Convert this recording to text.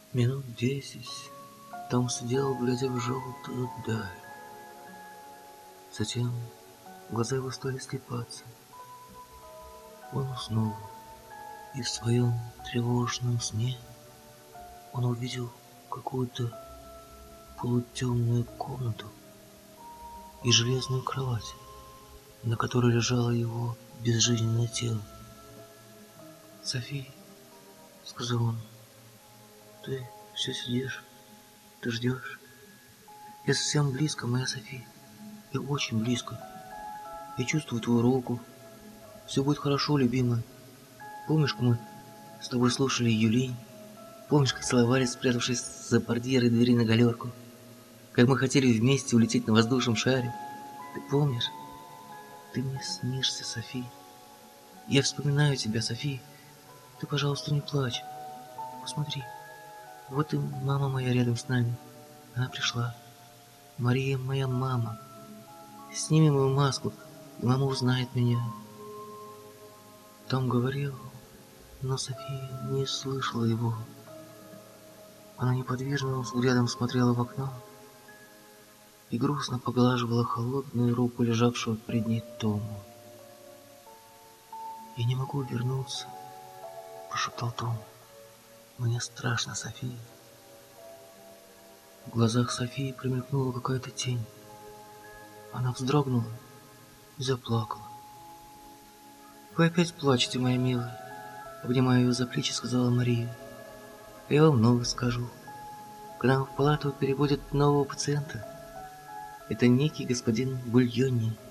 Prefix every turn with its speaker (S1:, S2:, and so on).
S1: Минут 10 Том сидел, глядя в желтую даль. Затем глаза его стали слепаться. Он уснул, и в своем тревожном сне он увидел какую-то полутемную комнату и железную кровать, на которой лежало его безжизненное тело. «Софи», — сказал он, — «ты все сидишь, ты ждешь. Я совсем близко, моя Софи, я очень близко. Я чувствую твою руку. Все будет хорошо, любимая. Помнишь, как мы с тобой слушали Юлинь? Помнишь, как целовались, спрятавшись за портьерой двери на галерку? Как мы хотели вместе улететь на воздушном шаре? Ты помнишь? Ты мне снишься, Софи. Я вспоминаю тебя, Софи. Ты, пожалуйста, не плачь. Посмотри, вот и мама моя рядом с нами. Она пришла. Мария моя мама. Сними мою маску, и мама узнает меня. Том говорил, но София не слышала его. Она неподвижным взглядом смотрела в окно и грустно поглаживала холодную руку лежавшего перед ней Тома. «Я не могу вернуться», — прошептал Том. «Мне страшно, София». В глазах Софии промелькнула какая-то тень. Она вздрогнула и заплакала. «Вы опять плачете, моя милая», — обнимая ее за плечи, сказала Мария. «Я вам много скажу. К нам в палату переводят нового пациента. Это некий господин Бульонни.